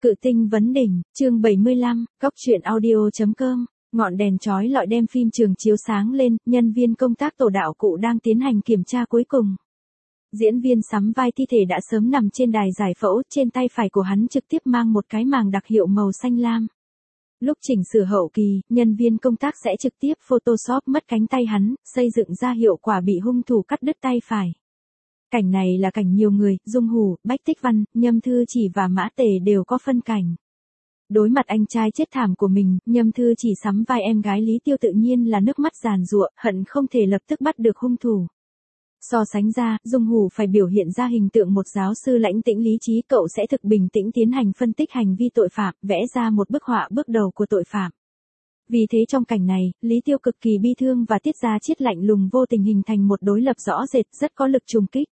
Cự tinh vấn đỉnh, chương 75, Cóc truyện audio.com, ngọn đèn chói lọi đem phim trường chiếu sáng lên, nhân viên công tác tổ đạo cụ đang tiến hành kiểm tra cuối cùng. Diễn viên sắm vai thi thể đã sớm nằm trên đài giải phẫu, trên tay phải của hắn trực tiếp mang một cái màng đặc hiệu màu xanh lam. Lúc chỉnh sửa hậu kỳ, nhân viên công tác sẽ trực tiếp Photoshop mất cánh tay hắn, xây dựng ra hiệu quả bị hung thủ cắt đứt tay phải. Cảnh này là cảnh nhiều người, Dung Hủ, Bách Tích Văn, Nhâm Thư Chỉ và Mã Tề đều có phân cảnh. Đối mặt anh trai chết thảm của mình, Nhâm Thư Chỉ sắm vai em gái Lý Tiêu tự nhiên là nước mắt giàn giụa, hận không thể lập tức bắt được hung thủ. So sánh ra, Dung Hủ phải biểu hiện ra hình tượng một giáo sư lãnh tĩnh lý trí, cậu sẽ thực bình tĩnh tiến hành phân tích hành vi tội phạm, vẽ ra một bức họa bước đầu của tội phạm. Vì thế trong cảnh này, Lý Tiêu cực kỳ bi thương và Tiết Gia Chiết lạnh lùng vô tình hình thành một đối lập rõ rệt, rất có lực trùng kích.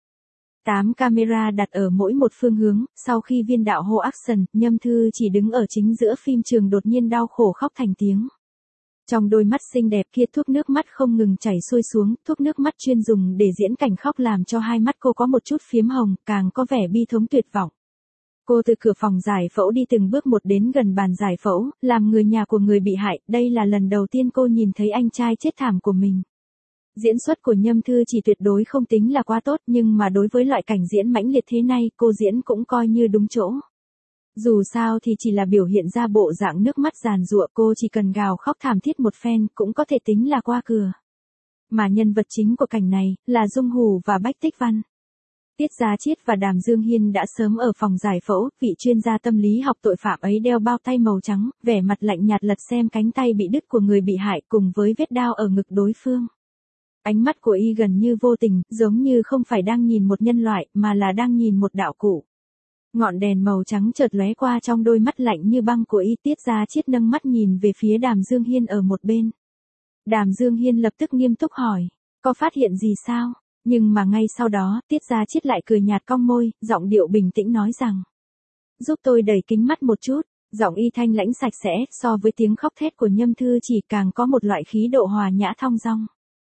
8 camera đặt ở mỗi một phương hướng, sau khi viên đạo hô action, Nhâm Thư Chỉ đứng ở chính giữa phim trường đột nhiên đau khổ khóc thành tiếng. Trong đôi mắt xinh đẹp kia thuốc nước mắt không ngừng chảy xuôi xuống, thuốc nước mắt chuyên dùng để diễn cảnh khóc làm cho hai mắt cô có một chút phiếm hồng, càng có vẻ bi thống tuyệt vọng. Cô từ cửa phòng giải phẫu đi từng bước một đến gần bàn giải phẫu, làm người nhà của người bị hại, đây là lần đầu tiên cô nhìn thấy anh trai chết thảm của mình. Diễn xuất của Nhâm Thư Chỉ tuyệt đối không tính là quá tốt, nhưng mà đối với loại cảnh diễn mãnh liệt thế này, cô diễn cũng coi như đúng chỗ. Dù sao thì chỉ là biểu hiện ra bộ dạng nước mắt giàn giụa, cô chỉ cần gào khóc thảm thiết một phen cũng có thể tính là qua cửa. Mà nhân vật chính của cảnh này là Dung Hủ và Bách Tích Văn. Tiết Gia Chiết và Đàm Dương Hiên đã sớm ở phòng giải phẫu, vị chuyên gia tâm lý học tội phạm ấy đeo bao tay màu trắng, vẻ mặt lạnh nhạt lật xem cánh tay bị đứt của người bị hại cùng với vết đao ở ngực đối phương. Ánh mắt của y gần như vô tình, giống như không phải đang nhìn một nhân loại, mà là đang nhìn một đạo cụ. Ngọn đèn màu trắng chợt lóe qua trong đôi mắt lạnh như băng của y. Tiết Gia Chiết nâng mắt nhìn về phía Đàm Dương Hiên ở một bên. Đàm Dương Hiên lập tức nghiêm túc hỏi, có phát hiện gì sao? Nhưng mà ngay sau đó, Tiết Gia Chiết lại cười nhạt cong môi, giọng điệu bình tĩnh nói rằng, giúp tôi đẩy kính mắt một chút. Giọng y thanh lãnh sạch sẽ, so với tiếng khóc thét của Nhâm Thư Chỉ càng có một loại khí độ hòa nhã thong dong.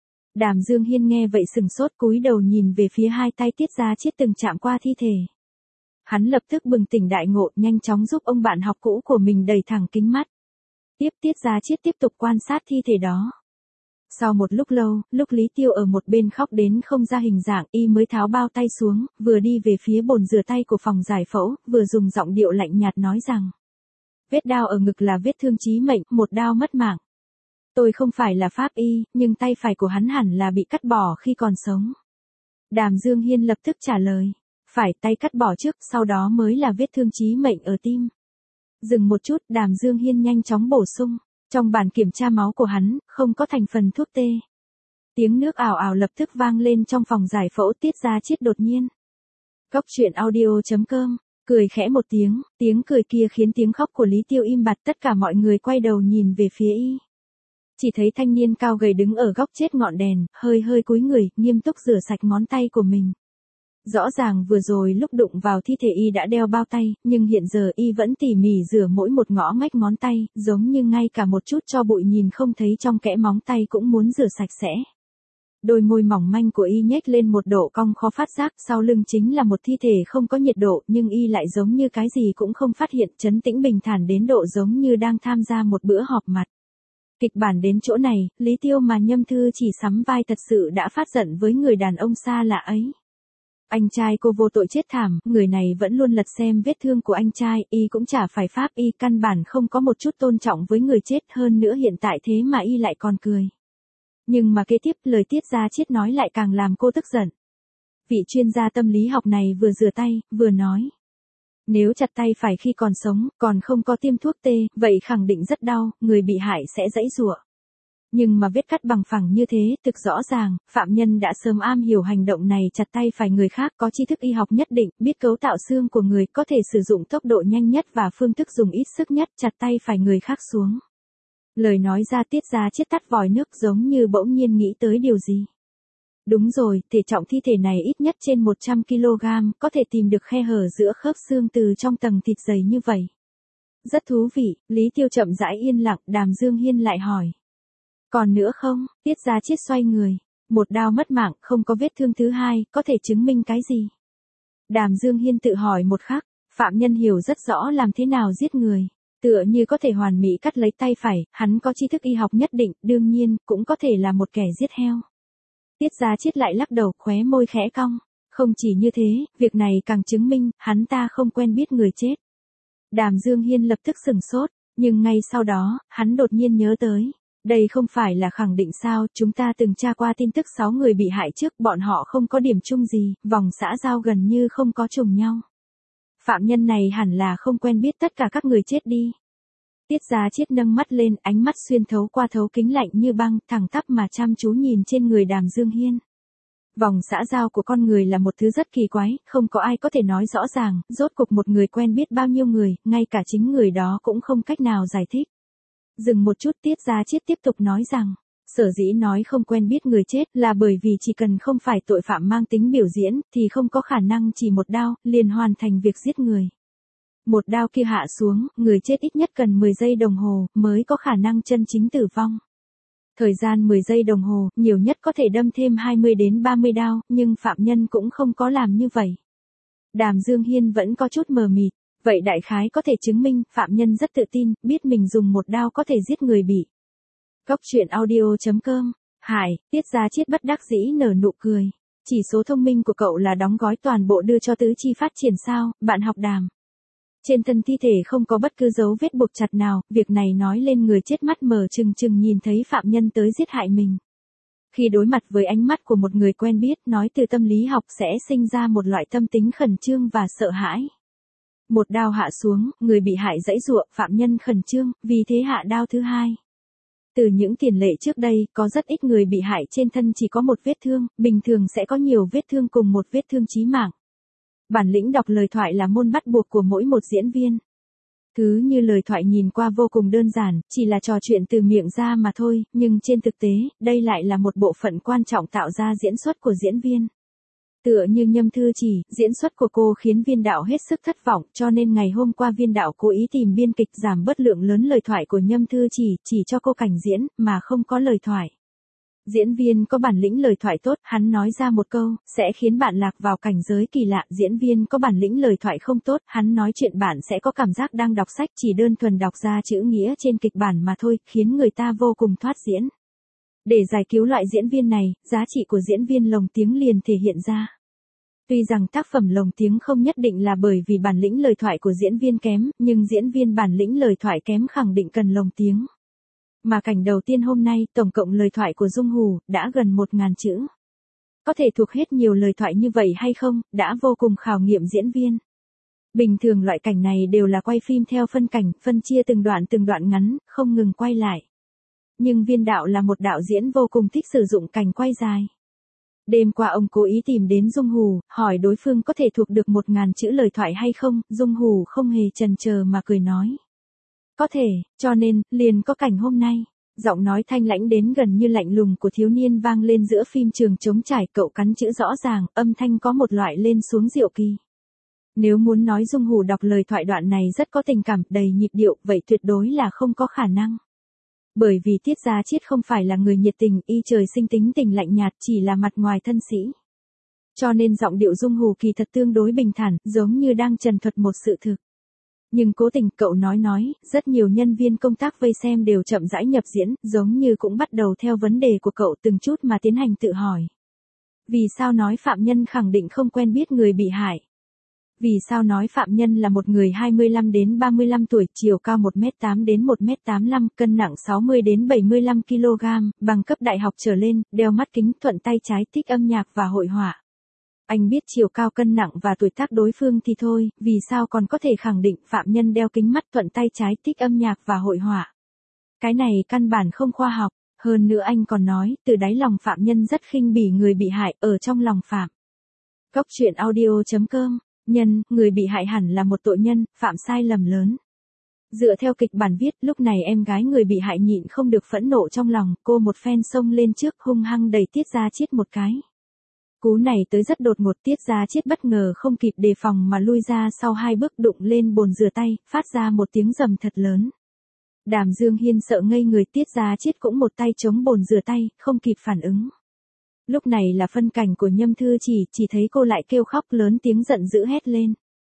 Đàm Dương Hiên nghe vậy sừng sốt, cúi đầu nhìn về phía hai tay Tiết Gia Chiết từng chạm qua thi thể. Hắn lập tức bừng tỉnh đại ngộ, nhanh chóng giúp ông bạn học cũ của mình đẩy thẳng kính mắt. Tiết Gia Chiết tiếp tục quan sát thi thể đó. Sau một lúc lâu, lúc Lý Tiêu ở một bên khóc đến không ra hình dạng, y mới tháo bao tay xuống, vừa đi về phía bồn rửa tay của phòng giải phẫu, vừa dùng giọng điệu lạnh nhạt nói rằng, vết đao ở ngực là vết thương chí mệnh, một đao mất mạng. Tôi không phải là pháp y, nhưng tay phải của hắn hẳn là bị cắt bỏ khi còn sống. Đàm Dương Hiên lập tức trả lời, phải, tay cắt bỏ trước, sau đó mới là vết thương chí mệnh ở tim. Dừng một chút, Đàm Dương Hiên nhanh chóng bổ sung, trong bản kiểm tra máu của hắn, không có thành phần thuốc tê. Tiếng nước ào ào lập tức vang lên trong phòng giải phẫu. Tiết Gia Chiết đột nhiên. Cóc truyện audio.com, cười khẽ một tiếng cười kia khiến tiếng khóc của Lý Tiêu im bặt, tất cả mọi người quay đầu nhìn về phía y. Chỉ thấy thanh niên cao gầy đứng ở góc chết ngọn đèn, hơi cúi người, nghiêm túc rửa sạch ngón tay của mình. Rõ ràng vừa rồi lúc đụng vào thi thể y đã đeo bao tay, nhưng hiện giờ y vẫn tỉ mỉ rửa mỗi một ngõ ngách ngón tay, giống như ngay cả một chút tro bụi nhìn không thấy trong kẽ móng tay cũng muốn rửa sạch sẽ. Đôi môi mỏng manh của y nhếch lên một độ cong khó phát giác, sau lưng chính là một thi thể không có nhiệt độ, nhưng y lại giống như cái gì cũng không phát hiện, trấn tĩnh bình thản đến độ giống như đang tham gia một bữa họp mặt. Kịch bản đến chỗ này, Lý Tiêu mà Nhâm Thư Chỉ sắm vai thật sự đã phát giận với người đàn ông xa lạ ấy. Anh trai cô vô tội chết thảm, người này vẫn luôn lật xem vết thương của anh trai, y cũng chả phải pháp y, căn bản không có một chút tôn trọng với người chết, hơn nữa hiện tại thế mà y lại còn cười. Nhưng mà kế tiếp lời Tiết Gia Chiết nói lại càng làm cô tức giận. Vị chuyên gia tâm lý học này vừa rửa tay, vừa nói. Nếu chặt tay phải khi còn sống, còn không có tiêm thuốc tê, vậy khẳng định rất đau, người bị hại sẽ giãy giụa. Nhưng mà vết cắt bằng phẳng như thế, thực rõ ràng, phạm nhân đã sớm am hiểu hành động này, chặt tay phải người khác, có tri thức y học nhất định, biết cấu tạo xương của người, có thể sử dụng tốc độ nhanh nhất và phương thức dùng ít sức nhất, chặt tay phải người khác xuống. Lời nói ra Tiết Gia Chiết tắt vòi nước, giống như bỗng nhiên nghĩ tới điều gì. Đúng rồi, thể trọng thi thể này ít nhất trên 100 kg, có thể tìm được khe hở giữa khớp xương từ trong tầng thịt dày như vậy. Rất thú vị. Lý Tiêu chậm rãi yên lặng, Đàm Dương Hiên lại hỏi. Còn nữa không? Tiết Gia Chiết xoay người. Một đao mất mạng, không có vết thương thứ hai, có thể chứng minh cái gì? Đàm Dương Hiên tự hỏi một khắc, Phạm Nhân hiểu rất rõ làm thế nào giết người. Tựa như có thể hoàn mỹ cắt lấy tay phải, hắn có tri thức y học nhất định, đương nhiên, cũng có thể là một kẻ giết heo. Tiết Gia Chiết lại lắc đầu, khóe môi khẽ cong. Không chỉ như thế, việc này càng chứng minh, hắn ta không quen biết người chết. Đàm Dương Hiên lập tức sửng sốt, nhưng ngay sau đó, hắn đột nhiên nhớ tới. Đây không phải là khẳng định sao, chúng ta từng tra qua tin tức 6 người bị hại trước, bọn họ không có điểm chung gì, vòng xã giao gần như không có trùng nhau. Phạm nhân này hẳn là không quen biết tất cả các người chết đi. Tiết Gia Chiết nâng mắt lên, ánh mắt xuyên thấu qua thấu kính lạnh như băng, thẳng tắp mà chăm chú nhìn trên người Đàm Dương Hiên. Vòng xã giao của con người là một thứ rất kỳ quái, không có ai có thể nói rõ ràng, rốt cuộc một người quen biết bao nhiêu người, ngay cả chính người đó cũng không cách nào giải thích. Dừng một chút, Tiết Gia Chiết tiếp tục nói rằng, sở dĩ nói không quen biết người chết là bởi vì chỉ cần không phải tội phạm mang tính biểu diễn, thì không có khả năng chỉ một đao, liền hoàn thành việc giết người. Một đao kia hạ xuống, người chết ít nhất cần 10 giây đồng hồ, mới có khả năng chân chính tử vong. Thời gian 10 giây đồng hồ, nhiều nhất có thể đâm thêm 20 đến 30 đao, nhưng phạm nhân cũng không có làm như vậy. Đàm Dương Hiên vẫn có chút mờ mịt, vậy đại khái có thể chứng minh, phạm nhân rất tự tin, biết mình dùng một đao có thể giết người bị. Cốc truyện audio.com. Hải, Tiết Gia Chiết bất đắc dĩ nở nụ cười. Chỉ số thông minh của cậu là đóng gói toàn bộ đưa cho tứ chi phát triển sao, bạn học Đàm. Trên thân thi thể không có bất cứ dấu vết buộc chặt nào, việc này nói lên người chết mắt mở trừng trừng nhìn thấy phạm nhân tới giết hại mình. Khi đối mặt với ánh mắt của một người quen biết, nói từ tâm lý học sẽ sinh ra một loại tâm tính khẩn trương và sợ hãi. Một đao hạ xuống, người bị hại giãy giụa, phạm nhân khẩn trương, vì thế hạ đao thứ hai. Từ những tiền lệ trước đây, có rất ít người bị hại trên thân chỉ có một vết thương, bình thường sẽ có nhiều vết thương cùng một vết thương chí mạng. Bản lĩnh đọc lời thoại là môn bắt buộc của mỗi một diễn viên. Thứ như lời thoại nhìn qua vô cùng đơn giản, chỉ là trò chuyện từ miệng ra mà thôi, nhưng trên thực tế, đây lại là một bộ phận quan trọng tạo ra diễn xuất của diễn viên. Tựa như Nhâm Thư Chỉ, diễn xuất của cô khiến Viên Đạo hết sức thất vọng, cho nên ngày hôm qua Viên Đạo cố ý tìm biên kịch giảm bớt lượng lớn lời thoại của Nhâm Thư chỉ cho cô cảnh diễn, mà không có lời thoại. Diễn viên có bản lĩnh lời thoại tốt, hắn nói ra một câu, sẽ khiến bạn lạc vào cảnh giới kỳ lạ. Diễn viên có bản lĩnh lời thoại không tốt, hắn nói chuyện bạn sẽ có cảm giác đang đọc sách, chỉ đơn thuần đọc ra chữ nghĩa trên kịch bản mà thôi, khiến người ta vô cùng thoát diễn. Để giải cứu loại diễn viên này, giá trị của diễn viên lồng tiếng liền thể hiện ra. Tuy rằng tác phẩm lồng tiếng không nhất định là bởi vì bản lĩnh lời thoại của diễn viên kém, nhưng diễn viên bản lĩnh lời thoại kém khẳng định cần lồng tiếng. Mà cảnh đầu tiên hôm nay, tổng cộng lời thoại của Dung Hù, đã gần 1000 chữ. Có thể thuộc hết nhiều lời thoại như vậy hay không, đã vô cùng khảo nghiệm diễn viên. Bình thường loại cảnh này đều là quay phim theo phân cảnh, phân chia từng đoạn ngắn, không ngừng quay lại. Nhưng Viên Đạo là một đạo diễn vô cùng thích sử dụng cảnh quay dài. Đêm qua ông cố ý tìm đến Dung Hù, hỏi đối phương có thể thuộc được 1000 chữ lời thoại hay không, Dung Hù không hề chần chờ mà cười nói. Có thể, cho nên, liền có cảnh hôm nay. Giọng nói thanh lãnh đến gần như lạnh lùng của thiếu niên vang lên giữa phim trường trống trải, cậu cắn chữ rõ ràng, âm thanh có một loại lên xuống diệu kỳ. Nếu muốn nói Dung Hù đọc lời thoại đoạn này rất có tình cảm, đầy nhịp điệu, vậy tuyệt đối là không có khả năng. Bởi vì Tiết Gia Chiết không phải là người nhiệt tình, y trời sinh tính tình lạnh nhạt, chỉ là mặt ngoài thân sĩ. Cho nên giọng điệu Dung Hù kỳ thật tương đối bình thản, giống như đang trần thuật một sự thực. Nhưng cố tình cậu nói, rất nhiều nhân viên công tác vây xem đều chậm rãi nhập diễn, giống như cũng bắt đầu theo vấn đề của cậu từng chút mà tiến hành tự hỏi. Vì sao nói phạm nhân khẳng định không quen biết người bị hại? Vì sao nói phạm nhân là một người 25 đến 35 tuổi, chiều cao 1m8 đến 1m85, cân nặng 60 đến 75 kg, bằng cấp đại học trở lên, đeo mắt kính, thuận tay trái, thích âm nhạc và hội họa. Anh biết chiều cao, cân nặng và tuổi tác đối phương thì thôi, vì sao còn có thể khẳng định phạm nhân đeo kính mắt, thuận tay trái, thích âm nhạc và hội họa. Cái này căn bản không khoa học, hơn nữa anh còn nói, từ đáy lòng phạm nhân rất khinh bỉ người bị hại, ở trong lòng phạm. Cốc truyện audio.com. Người bị hại hẳn là một tội nhân, phạm sai lầm lớn. Dựa theo kịch bản viết, lúc này em gái người bị hại nhịn không được phẫn nộ trong lòng, cô một phen xông lên trước hung hăng đẩy Tiết Gia Chiết một cái. Cú này tới rất đột ngột, Tiết Gia Chiết bất ngờ không kịp đề phòng mà lui ra sau 2 bước, đụng lên bồn rửa tay, phát ra một tiếng rầm thật lớn. Đàm Dương Hiên sợ ngây người, Tiết Gia Chiết cũng một tay chống bồn rửa tay, không kịp phản ứng. Lúc này là phân cảnh của Nhâm Thư chỉ thấy cô lại kêu khóc lớn tiếng giận dữ hét lên.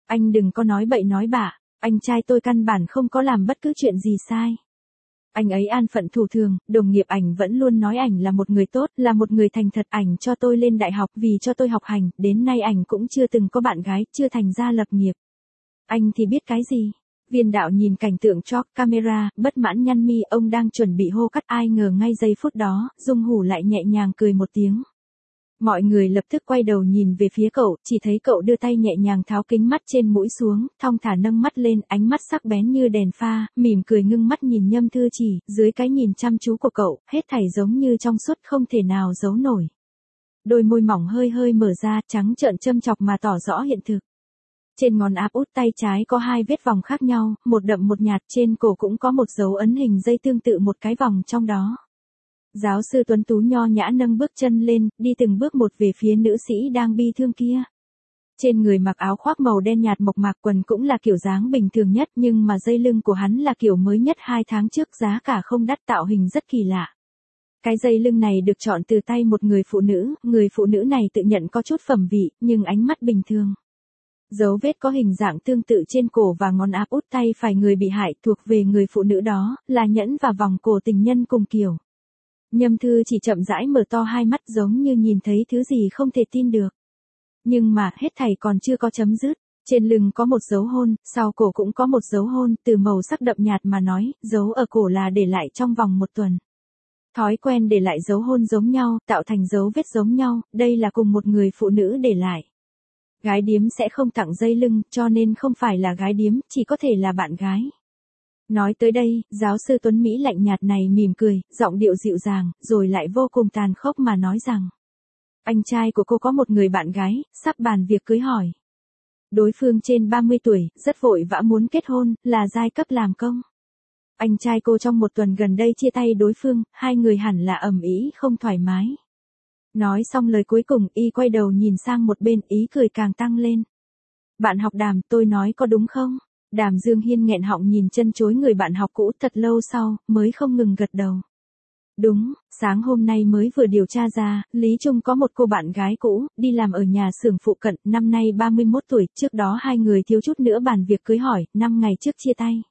Anh đừng có nói bậy nói bạ, anh trai tôi căn bản không có làm bất cứ chuyện gì sai. Anh ấy an phận thủ thường, đồng nghiệp ảnh vẫn luôn nói ảnh là một người tốt, là một người thành thật. Ảnh cho tôi lên đại học vì cho tôi học hành, đến nay ảnh cũng chưa từng có bạn gái, chưa thành ra lập nghiệp. Anh thì biết cái gì? Viên đạo nhìn cảnh tượng chóc camera, bất mãn nhăn mi, ông đang chuẩn bị hô cắt, ai ngờ ngay giây phút đó, Dung Hủ lại nhẹ nhàng cười một tiếng. Mọi người lập tức quay đầu nhìn về phía cậu, chỉ thấy cậu đưa tay nhẹ nhàng tháo kính mắt trên mũi xuống, thong thả nâng mắt lên, ánh mắt sắc bén như đèn pha, mỉm cười ngưng mắt nhìn Nhâm Thư Chỉ, dưới cái nhìn chăm chú của cậu, hết thảy giống như trong suốt không thể nào giấu nổi. Đôi môi mỏng hơi hơi mở ra, trắng trợn châm chọc mà tỏ rõ hiện thực. Trên ngón áp út tay trái có 2 vết vòng khác nhau, một đậm một nhạt, trên cổ cũng có một dấu ấn hình dây tương tự một cái vòng trong đó. Giáo sư tuấn tú nho nhã nâng bước chân lên, đi từng bước một về phía nữ sĩ đang bi thương kia. Trên người mặc áo khoác màu đen nhạt mộc mạc, quần cũng là kiểu dáng bình thường nhất, nhưng mà dây lưng của hắn là kiểu mới nhất 2 tháng trước, giá cả không đắt, tạo hình rất kỳ lạ. Cái dây lưng này được chọn từ tay một người phụ nữ này tự nhận có chút phẩm vị, nhưng ánh mắt bình thường. Dấu vết có hình dạng tương tự trên cổ và ngón áp út tay phải người bị hại thuộc về người phụ nữ đó, là nhẫn và vòng cổ tình nhân cùng kiểu. Nhâm Thư chỉ chậm rãi mở to hai mắt giống như nhìn thấy thứ gì không thể tin được. Nhưng mà hết thảy còn chưa có chấm dứt. Trên lưng có một dấu hôn, sau cổ cũng có một dấu hôn, từ màu sắc đậm nhạt mà nói, dấu ở cổ là để lại trong vòng 1 tuần. Thói quen để lại dấu hôn giống nhau, tạo thành dấu vết giống nhau, đây là cùng một người phụ nữ để lại. Gái điếm sẽ không tặng dây lưng, cho nên không phải là gái điếm, chỉ có thể là bạn gái. Nói tới đây, giáo sư Tuấn Mỹ lạnh nhạt này mỉm cười, giọng điệu dịu dàng, rồi lại vô cùng tàn khốc mà nói rằng. Anh trai của cô có một người bạn gái, sắp bàn việc cưới hỏi. Đối phương trên 30 tuổi, rất vội vã muốn kết hôn, là giai cấp làm công. Anh trai cô trong 1 tuần gần đây chia tay đối phương, 2 người hẳn là ầm ĩ không thoải mái. Nói xong lời cuối cùng, y quay đầu nhìn sang một bên, ý cười càng tăng lên. Bạn học Đàm, tôi nói có đúng không? Đàm Dương Hiên nghẹn họng nhìn chân chối người bạn học cũ, thật lâu sau, mới không ngừng gật đầu. Đúng, sáng hôm nay mới vừa điều tra ra, Lý Trung có một cô bạn gái cũ, đi làm ở nhà xưởng phụ cận, năm nay 31 tuổi, trước đó 2 người thiếu chút nữa bàn việc cưới hỏi, 5 ngày trước chia tay.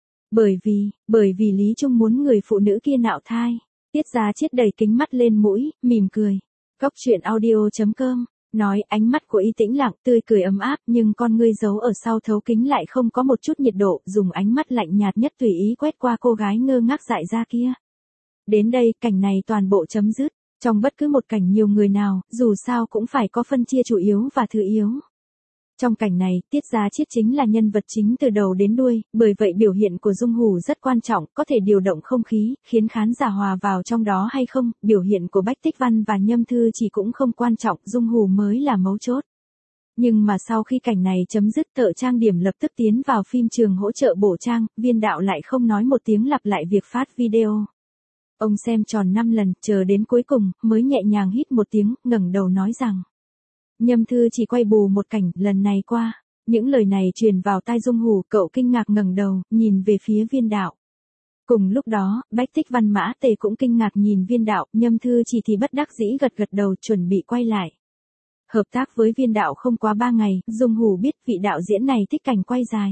Bởi vì Lý Trung muốn người phụ nữ kia nạo thai. Tiết Giá Chiết đẩy kính mắt lên mũi, mỉm cười. Cóc truyện audio.com, nói ánh mắt của y tĩnh lặng, tươi cười ấm áp, nhưng con ngươi giấu ở sau thấu kính lại không có một chút nhiệt độ, dùng ánh mắt lạnh nhạt nhất tùy ý quét qua cô gái ngơ ngác dại ra kia. Đến đây, cảnh này toàn bộ chấm dứt. Trong bất cứ một cảnh nhiều người nào, dù sao cũng phải có phân chia chủ yếu và thứ yếu. Trong cảnh này, Tiết Giá Chiết chính là nhân vật chính từ đầu đến đuôi, bởi vậy biểu hiện của Dung Hủ rất quan trọng, có thể điều động không khí, khiến khán giả hòa vào trong đó hay không, biểu hiện của Bách Tích Văn và Nhâm Thư Chỉ cũng không quan trọng, Dung Hủ mới là mấu chốt. Nhưng mà sau khi cảnh này chấm dứt, thợ trang điểm lập tức tiến vào phim trường hỗ trợ bổ trang, Viên đạo lại không nói một tiếng lặp lại việc phát video. Ông xem tròn 5 lần, chờ đến cuối cùng, mới nhẹ nhàng hít một tiếng, ngẩng đầu nói rằng. Nhâm Thư Chỉ quay bù một cảnh, lần này qua. Những lời này truyền vào tai Dung Hủ, cậu kinh ngạc ngẩng đầu, nhìn về phía Viên đạo. Cùng lúc đó, Bách Tích Văn Mã Tề cũng kinh ngạc nhìn Viên đạo, Nhâm Thư Chỉ thì bất đắc dĩ gật gật đầu, chuẩn bị quay lại. Hợp tác với Viên đạo không quá 3 ngày, Dung Hủ biết vị đạo diễn này thích cảnh quay dài.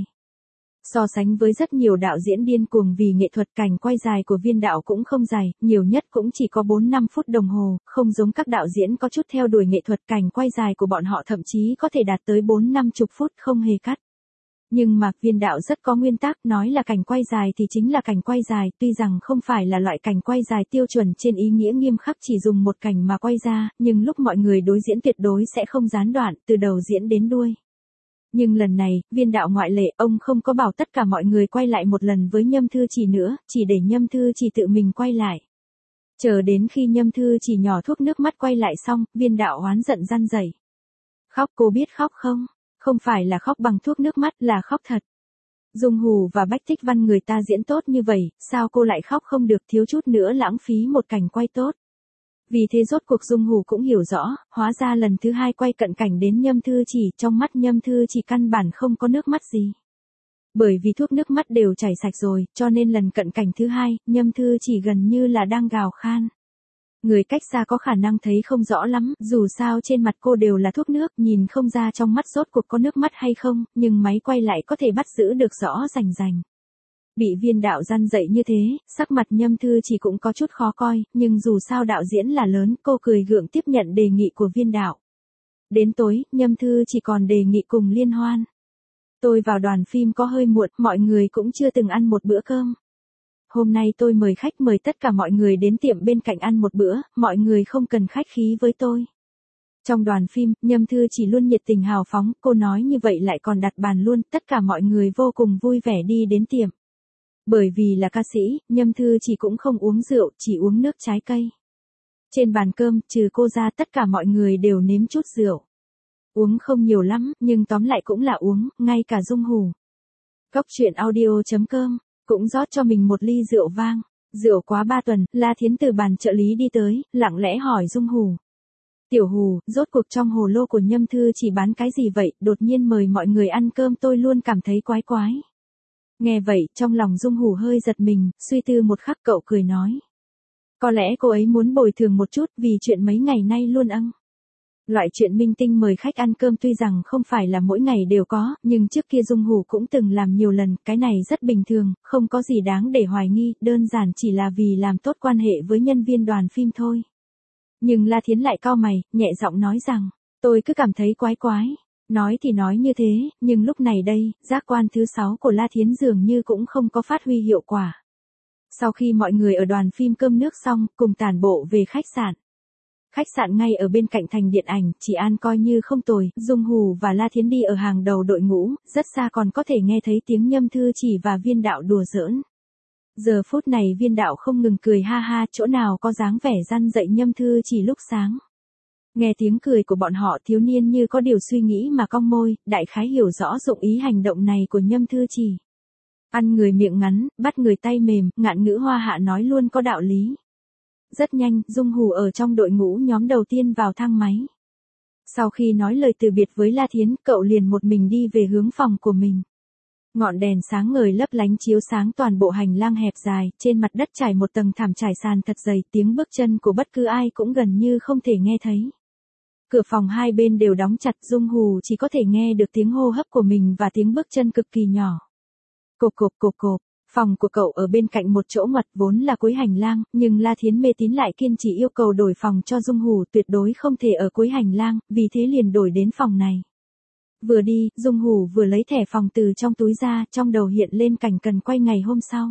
So sánh với rất nhiều đạo diễn điên cuồng vì nghệ thuật, cảnh quay dài của Viên đạo cũng không dài, nhiều nhất cũng chỉ có 4-5 phút đồng hồ, không giống các đạo diễn có chút theo đuổi nghệ thuật, cảnh quay dài của bọn họ thậm chí có thể đạt tới 4-50 phút không hề cắt. Nhưng mà Viên đạo rất có nguyên tắc, nói là cảnh quay dài thì chính là cảnh quay dài, tuy rằng không phải là loại cảnh quay dài tiêu chuẩn trên ý nghĩa nghiêm khắc chỉ dùng một cảnh mà quay ra, nhưng lúc mọi người đối diễn tuyệt đối sẽ không gián đoạn, từ đầu diễn đến đuôi. Nhưng lần này, Viên đạo ngoại lệ, ông không có bảo tất cả mọi người quay lại một lần với Nhâm Thư Chỉ nữa, chỉ để Nhâm Thư Chỉ tự mình quay lại. Chờ đến khi Nhâm Thư Chỉ nhỏ thuốc nước mắt quay lại xong, Viên đạo oán giận răn rẩy. Khóc, cô biết khóc không? Không phải là khóc bằng thuốc nước mắt, là khóc thật. Dung Hủ và Bách Tích Văn người ta diễn tốt như vậy, sao cô lại khóc không được, thiếu chút nữa lãng phí một cảnh quay tốt. Vì thế rốt cuộc Dung Hủ cũng hiểu rõ, hóa ra lần thứ 2 quay cận cảnh đến Nhâm Thư Chỉ, trong mắt Nhâm Thư Chỉ căn bản không có nước mắt gì. Bởi vì thuốc nước mắt đều chảy sạch rồi, cho nên lần cận cảnh thứ 2, Nhâm Thư Chỉ gần như là đang gào khan. Người cách xa có khả năng thấy không rõ lắm, dù sao trên mặt cô đều là thuốc nước, nhìn không ra trong mắt rốt cuộc có nước mắt hay không, nhưng máy quay lại có thể bắt giữ được rõ rành rành. Bị Viên Đạo răn dậy như thế, sắc mặt Nhâm Thư Chỉ cũng có chút khó coi, nhưng dù sao đạo diễn là lớn, cô cười gượng tiếp nhận đề nghị của Viên Đạo. Đến tối, Nhâm Thư Chỉ còn đề nghị cùng liên hoan. Tôi vào đoàn phim có hơi muộn, mọi người cũng chưa từng ăn một bữa cơm. Hôm nay tôi mời khách mời tất cả mọi người đến tiệm bên cạnh ăn một bữa, mọi người không cần khách khí với tôi. Trong đoàn phim, Nhâm Thư Chỉ luôn nhiệt tình hào phóng, cô nói như vậy lại còn đặt bàn luôn, tất cả mọi người vô cùng vui vẻ đi đến tiệm. Bởi vì là ca sĩ, Nhâm Thư Chỉ cũng không uống rượu, chỉ uống nước trái cây. Trên bàn cơm, trừ cô ra tất cả mọi người đều nếm chút rượu. Uống không nhiều lắm, nhưng tóm lại cũng là uống, ngay cả Dung Hủ. Cóc truyện audio.com cũng rót cho mình một ly rượu vang. Rượu quá 3 tuần, La Thiến từ bàn trợ lý đi tới, lặng lẽ hỏi Dung Hủ. Tiểu Hủ, rốt cuộc trong hồ lô của Nhâm Thư Chỉ bán cái gì vậy, đột nhiên mời mọi người ăn cơm tôi luôn cảm thấy quái quái. Nghe vậy, trong lòng Dung Hủ hơi giật mình, suy tư một khắc cậu cười nói. Có lẽ cô ấy muốn bồi thường một chút vì chuyện mấy ngày nay luôn ăng. Loại chuyện minh tinh mời khách ăn cơm tuy rằng không phải là mỗi ngày đều có, nhưng trước kia Dung Hủ cũng từng làm nhiều lần, cái này rất bình thường, không có gì đáng để hoài nghi, đơn giản chỉ là vì làm tốt quan hệ với nhân viên đoàn phim thôi. Nhưng La Thiến lại cau mày, nhẹ giọng nói rằng, tôi cứ cảm thấy quái quái. Nói thì nói như thế, nhưng lúc này đây, giác quan thứ 6 của La Thiến dường như cũng không có phát huy hiệu quả. Sau khi mọi người ở đoàn phim cơm nước xong, cùng tản bộ về khách sạn. Khách sạn ngay ở bên cạnh thành điện ảnh, Chỉ An coi như không tồi, Dung Hủ và La Thiến đi ở hàng đầu đội ngũ, rất xa còn có thể nghe thấy tiếng Nhâm Thư Chỉ và Viên Đạo đùa giỡn. Giờ phút này Viên Đạo không ngừng cười ha ha, chỗ nào có dáng vẻ răn dậy Nhâm Thư Chỉ lúc sáng. Nghe tiếng cười của bọn họ, thiếu niên như có điều suy nghĩ mà cong môi, đại khái hiểu rõ dụng ý hành động này của Nhâm Thư Chỉ. Ăn người miệng ngắn, bắt người tay mềm, ngạn ngữ Hoa Hạ nói luôn có đạo lý. Rất nhanh, Dung Hủ ở trong đội ngũ nhóm đầu tiên vào thang máy. Sau khi nói lời từ biệt với La Thiến, cậu liền một mình đi về hướng phòng của mình. Ngọn đèn sáng ngời lấp lánh chiếu sáng toàn bộ hành lang hẹp dài, trên mặt đất trải một tầng thảm trải sàn thật dày, tiếng bước chân của bất cứ ai cũng gần như không thể nghe thấy. Cửa phòng hai bên đều đóng chặt, Dung Hủ chỉ có thể nghe được tiếng hô hấp của mình và tiếng bước chân cực kỳ nhỏ. Cộp cộp cộp cộp, phòng của cậu ở bên cạnh một chỗ ngoặt vốn là cuối hành lang, nhưng La Thiến mê tín lại kiên trì yêu cầu đổi phòng cho Dung Hủ, tuyệt đối không thể ở cuối hành lang, vì thế liền đổi đến phòng này. Vừa đi, Dung Hủ vừa lấy thẻ phòng từ trong túi ra, trong đầu hiện lên cảnh cần quay ngày hôm sau.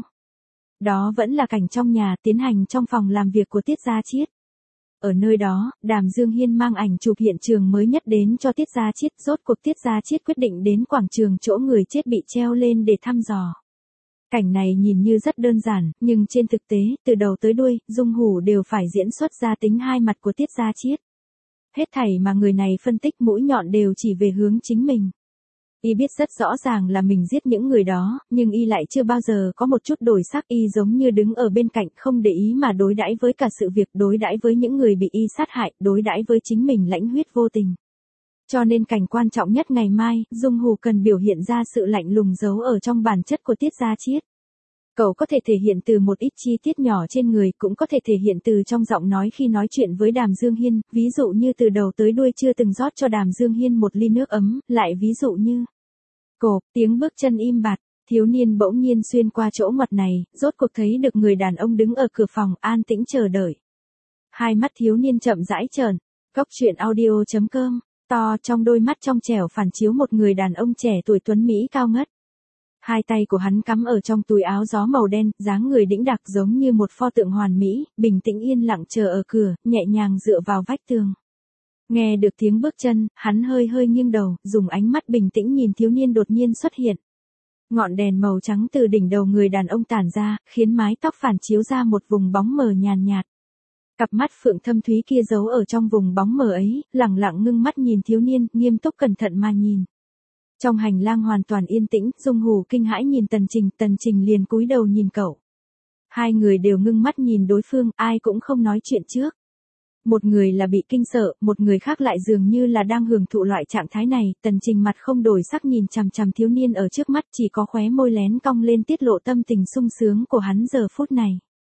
Đó vẫn là cảnh trong nhà, tiến hành trong phòng làm việc của Tiết Gia Chiết. Ở nơi đó, Đàm Dương Hiên mang ảnh chụp hiện trường mới nhất đến cho Tiết Gia Chiết, rốt cuộc Tiết Gia Chiết quyết định đến quảng trường chỗ người chết bị treo lên để thăm dò. Cảnh này nhìn như rất đơn giản, nhưng trên thực tế, từ đầu tới đuôi, Dung Hủ đều phải diễn xuất ra tính hai mặt của Tiết Gia Chiết. Hết thảy mà người này phân tích mũi nhọn đều chỉ về hướng chính mình. Y biết rất rõ ràng là mình giết những người đó, nhưng Y lại chưa bao giờ có một chút đổi sắc, Y giống như đứng ở bên cạnh không để ý mà đối đãi với cả sự việc, đối đãi với những người bị Y sát hại, đối đãi với chính mình lãnh huyết vô tình. Cho nên cảnh quan trọng nhất ngày mai, Dung Hủ cần biểu hiện ra sự lạnh lùng giấu ở trong bản chất của Tiết Gia Chiết. Cậu có thể thể hiện từ một ít chi tiết nhỏ trên người, cũng có thể thể hiện từ trong giọng nói khi nói chuyện với Đàm Dương Hiên, ví dụ như từ đầu tới đuôi chưa từng rót cho Đàm Dương Hiên một ly nước ấm, lại ví dụ như cộp, tiếng bước chân im bặt, thiếu niên bỗng nhiên xuyên qua chỗ ngoặt này, rốt cuộc thấy được người đàn ông đứng ở cửa phòng, an tĩnh chờ đợi. Hai mắt thiếu niên chậm rãi trợn, cóc truyện audio.com, to trong đôi mắt trong trẻo phản chiếu một người đàn ông trẻ tuổi tuấn Mỹ cao ngất. Hai tay của hắn cắm ở trong túi áo gió màu đen, dáng người đĩnh đạc giống như một pho tượng hoàn mỹ, bình tĩnh yên lặng chờ ở cửa, nhẹ nhàng dựa vào vách tường. Nghe được tiếng bước chân, hắn hơi hơi nghiêng đầu, dùng ánh mắt bình tĩnh nhìn thiếu niên đột nhiên xuất hiện. Ngọn đèn màu trắng từ đỉnh đầu người đàn ông tản ra, khiến mái tóc phản chiếu ra một vùng bóng mờ nhàn nhạt. Cặp mắt phượng thâm thúy kia giấu ở trong vùng bóng mờ ấy, lẳng lặng ngưng mắt nhìn thiếu niên, nghiêm túc cẩn thận mà nhìn. Trong hành lang hoàn toàn yên tĩnh, Dung Hủ kinh hãi nhìn Tần Trình liền cúi đầu nhìn cậu. Hai người đều ngưng mắt nhìn đối phương, ai cũng không nói chuyện trước. Một người là bị kinh sợ, một người khác lại dường như là đang hưởng thụ loại trạng thái này, Tần Trình mặt không đổi sắc nhìn chằm chằm thiếu niên ở trước mắt, chỉ có khóe môi lén cong lên tiết lộ tâm tình sung sướng của hắn giờ phút này.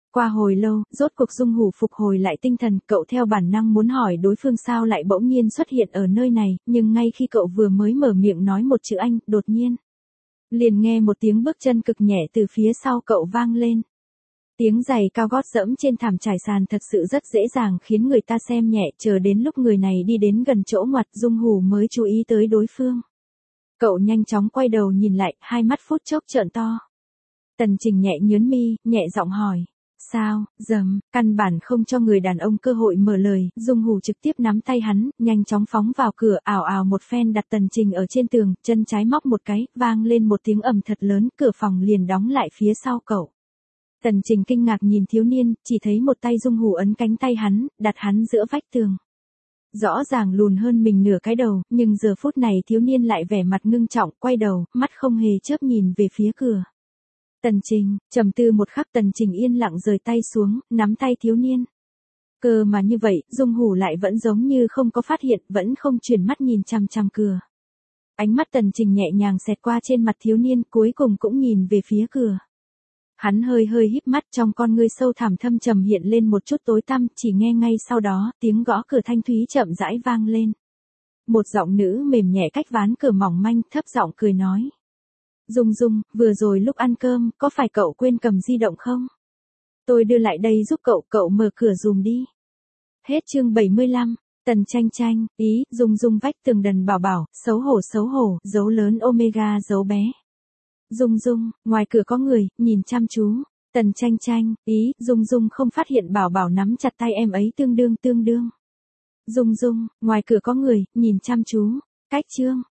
Qua hồi lâu, rốt cuộc Dung Hủ phục hồi lại tinh thần, cậu theo bản năng muốn hỏi đối phương sao lại bỗng nhiên xuất hiện ở nơi này, nhưng ngay khi cậu vừa mới mở miệng nói một chữ anh, đột nhiên liền nghe một tiếng bước chân cực nhẹ từ phía sau cậu vang lên. Tiếng giày cao gót dẫm trên thảm trải sàn thật sự rất dễ dàng khiến người ta xem nhẹ, chờ đến lúc người này đi đến gần chỗ ngoặt Dung Hủ mới chú ý tới đối phương. Cậu nhanh chóng quay đầu nhìn lại, hai mắt phút chốc trợn to. Tần Trình nhẹ nhướng mi, nhẹ giọng hỏi. Sao, căn bản không cho người đàn ông cơ hội mở lời, Dung Hủ trực tiếp nắm tay hắn, nhanh chóng phóng vào cửa, ào ào một phen đặt Tần Trình ở trên tường, chân trái móc một cái, vang lên một tiếng ầm thật lớn, cửa phòng liền đóng lại phía sau cậu. Tần Trình kinh ngạc nhìn thiếu niên, chỉ thấy một tay Dung Hủ ấn cánh tay hắn, đặt hắn giữa vách tường. Rõ ràng lùn hơn mình nửa cái đầu, nhưng giờ phút này thiếu niên lại vẻ mặt ngưng trọng, quay đầu, mắt không hề chớp nhìn về phía cửa. Tần Trình, trầm tư một khắc Tần Trình yên lặng rời tay xuống, nắm tay thiếu niên. Cơ mà như vậy, Dung Hủ lại vẫn giống như không có phát hiện, vẫn không chuyển mắt nhìn chằm chằm cửa. Ánh mắt Tần Trình nhẹ nhàng xẹt qua trên mặt thiếu niên, cuối cùng cũng nhìn về phía cửa. Hắn hơi híp mắt, trong con ngươi sâu thẳm thâm trầm hiện lên một chút tối tăm, chỉ nghe ngay sau đó, tiếng gõ cửa thanh thúy chậm rãi vang lên. Một giọng nữ mềm nhẹ cách ván cửa mỏng manh, thấp giọng cười nói. Dung, vừa rồi lúc ăn cơm, có phải cậu quên cầm di động không? Tôi đưa lại đây giúp cậu mở cửa dùm đi. Hết chương 75, Tần Tranh, ý, Dung vách tường đần bảo, xấu hổ, dấu lớn omega dấu bé. Dung, ngoài cửa có người, nhìn chăm chú. Tần Tranh, ý, Dung không phát hiện bảo nắm chặt tay em ấy tương đương. Dung, ngoài cửa có người, nhìn chăm chú. Cách chương.